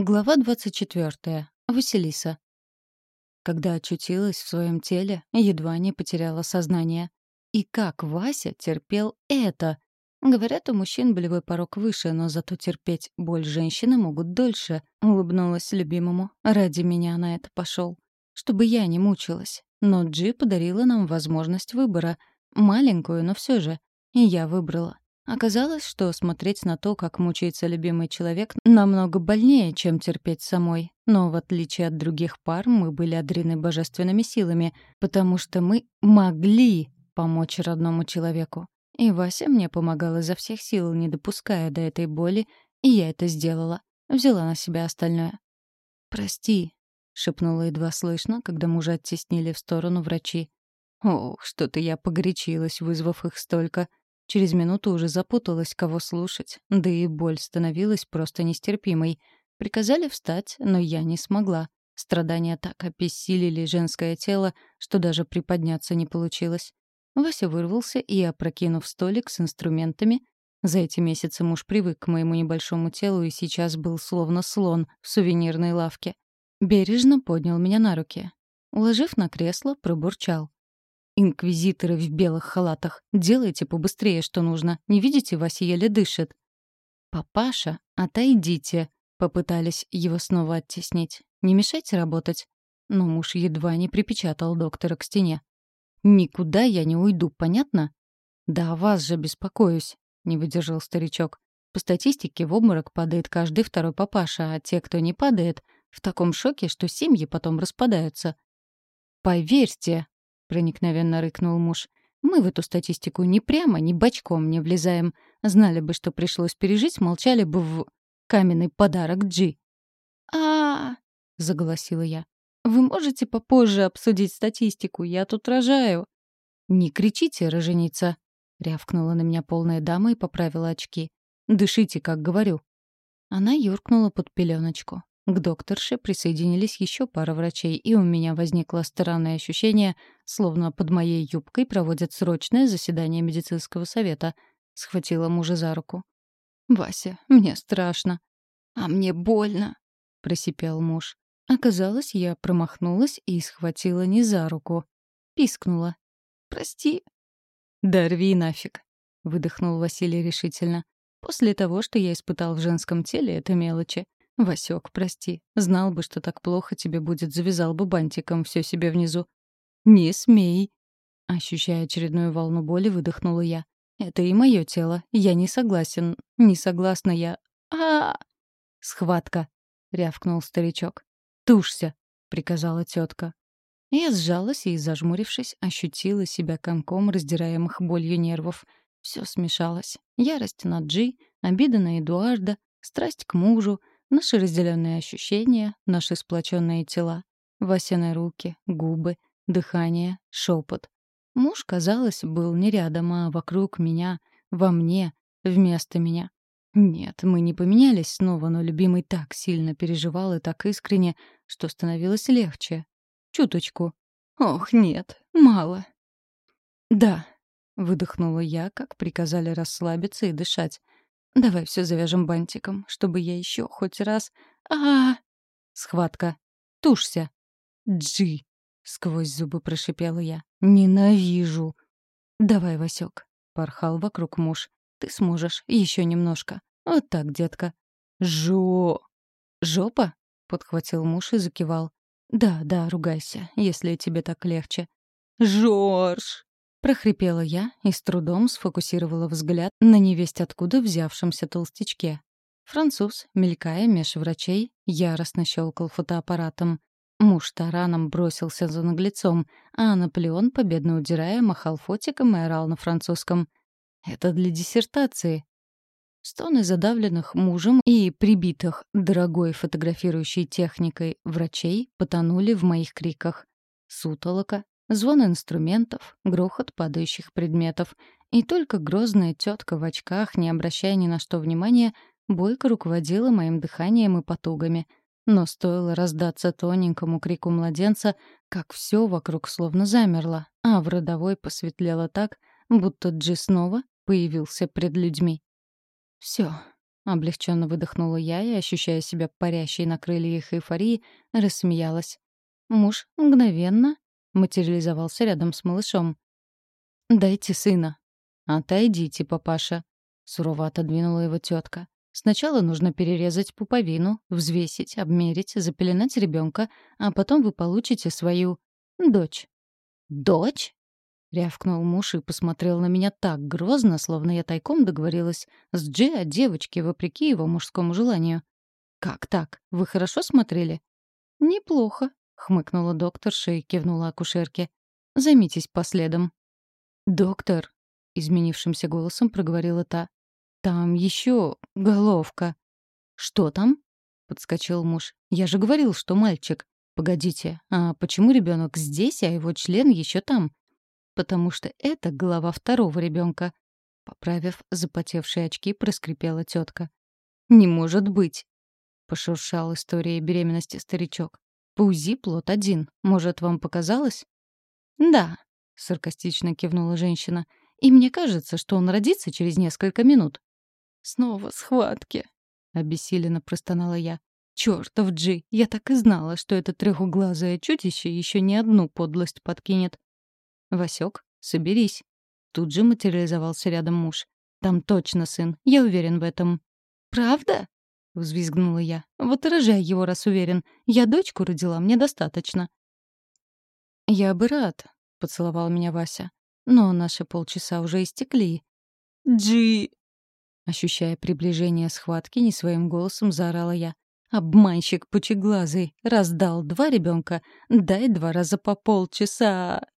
Глава 24. Василиса. Когда очутилась в своем теле, едва не потеряла сознание. И как Вася терпел это? Говорят, у мужчин болевой порог выше, но зато терпеть боль женщины могут дольше. Улыбнулась любимому. Ради меня на это пошел. Чтобы я не мучилась. Но Джи подарила нам возможность выбора. Маленькую, но все же. И я выбрала. Оказалось, что смотреть на то, как мучается любимый человек, намного больнее, чем терпеть самой. Но в отличие от других пар, мы были одарены божественными силами, потому что мы могли помочь родному человеку. И Вася мне помогал изо всех сил, не допуская до этой боли, и я это сделала. Взяла на себя остальное. «Прости», — шепнула едва слышно, когда мужа оттеснили в сторону врачи. Ох, что-то я погорячилась, вызвав их столько. Через минуту уже запуталась, кого слушать, да и боль становилась просто нестерпимой. Приказали встать, но я не смогла. Страдания так обессилили женское тело, что даже приподняться не получилось. Вася вырвался и, опрокинув столик с инструментами, за эти месяцы муж привык к моему небольшому телу и сейчас был словно слон в сувенирной лавке. Бережно поднял меня на руки. Уложив на кресло, пробурчал. «Инквизиторы в белых халатах, делайте побыстрее, что нужно. Не видите, Вася еле дышит». «Папаша, отойдите», — попытались его снова оттеснить. «Не мешайте работать». Но муж едва не припечатал доктора к стене. «Никуда я не уйду, понятно?» «Да о вас же беспокоюсь», — не выдержал старичок. «По статистике в обморок падает каждый второй папаша, а те, кто не падает, в таком шоке, что семьи потом распадаются». «Поверьте», — проникновенно рыкнул муж, «мы в эту статистику ни прямо, ни бочком не влезаем. Знали бы, что пришлось пережить, молчали бы в каменный подарок Джи». «А-а-а», заголосила я. «Вы можете попозже обсудить статистику? Я тут рожаю». «Не кричите, роженица», — рявкнула на меня полная дама и поправила очки. «Дышите, как говорю». Она юркнула под пеленочку. К докторше присоединились еще пара врачей, и у меня возникло странное ощущение, словно под моей юбкой проводят срочное заседание медицинского совета. Схватила мужа за руку. «Вася, мне страшно». «А мне больно», — просипел муж. Оказалось, я промахнулась и схватила не за руку. Пискнула. «Прости». «Да рви нафиг», — выдохнул Василий решительно. «После того, что я испытал в женском теле, это мелочи. Васёк, прости. Знал бы, что так плохо тебе будет, завязал бы бантиком все себе внизу». «Не смей!» Ощущая очередную волну боли, выдохнула я. «Это и мое тело. Я не согласен. Не согласна я. а «Схватка!» — рявкнул старичок. «Тушься!» — приказала тетка. Я сжалась и, зажмурившись, ощутила себя комком раздираемых болью нервов. Все смешалось. Ярость на Джи, обида на Эдуарда, страсть к мужу, наши разделенные ощущения, наши сплоченные тела. Васины руки, губы, дыхание, шепот. Муж, казалось, был не рядом, а вокруг меня, во мне, вместо меня. Нет, мы не поменялись снова, но любимый так сильно переживал и так искренне, что становилось легче. Чуточку. Ох, нет, мало. «Да», — выдохнула я, как приказали расслабиться и дышать. «Давай все завяжем бантиком, чтобы я еще хоть раз... а Схватка. Тушься. Джи!» — сквозь зубы прошипела я. «Ненавижу!» «Давай, Васек», — порхал вокруг муж. «Ты сможешь. Еще немножко. Вот так, детка». «Жо!» «Жопа?» — подхватил муж и закивал. «Да, да, ругайся, если тебе так легче». «Жорж!» — прохрипела я и с трудом сфокусировала взгляд на невесть откуда взявшемся толстячке. Француз, мелькая меж врачей, яростно щелкал фотоаппаратом. Муж тараном бросился за наглецом, а Наполеон, победно удирая, махал фотиком и орал на французском. «Это для диссертации». Стоны задавленных мужем и прибитых дорогой фотографирующей техникой врачей потонули в моих криках. Сутолока, звон инструментов, грохот падающих предметов. И только грозная тетка в очках, не обращая ни на что внимания, бойко руководила моим дыханием и потугами. Но стоило раздаться тоненькому крику младенца, как все вокруг словно замерло, а в родовой посветлело так, будто Джи снова появился пред людьми. Все, Облегченно выдохнула я и, ощущая себя парящей на крыльях эйфории, рассмеялась. Муж мгновенно материализовался рядом с малышом. «Дайте сына». «Отойдите, папаша», — сурово отодвинула его тетка. «Сначала нужно перерезать пуповину, взвесить, обмерить, запеленать ребенка, а потом вы получите свою дочь». «Дочь?» — рявкнул муж и посмотрел на меня так грозно, словно я тайком договорилась с Джи о девочке, вопреки его мужскому желанию. «Как так? Вы хорошо смотрели?» «Неплохо», — хмыкнула докторша и кивнула акушерке. «Займитесь последом». «Доктор», — изменившимся голосом проговорила та, — «там еще головка». «Что там?» — подскочил муж. «Я же говорил, что мальчик. Погодите, а почему ребенок здесь, а его член еще там?» «Потому что это голова второго ребенка», — поправив запотевшие очки, проскрипела тетка. «Не может быть», — пошуршал историей беременности старичок. «По УЗИ плод один. Может, вам показалось?» «Да», — саркастично кивнула женщина. «И мне кажется, что он родится через несколько минут». «Снова схватки», — обессиленно простонала я. «Чёртов Джи! Я так и знала, что это трехуглазое чудище еще не одну подлость подкинет». «Васёк, соберись». Тут же материализовался рядом муж. «Там точно сын, я уверен в этом». «Правда?» — взвизгнула я. «Вот и рожай его, раз уверен. Я дочку родила, мне достаточно». «Я бы рад», — поцеловал меня Вася. «Но наши полчаса уже истекли». «Джи!» Ощущая приближение схватки, не своим голосом заорала я. «Обманщик пучеглазый! Раз дал 2 ребенка, дай 2 раза по полчаса!»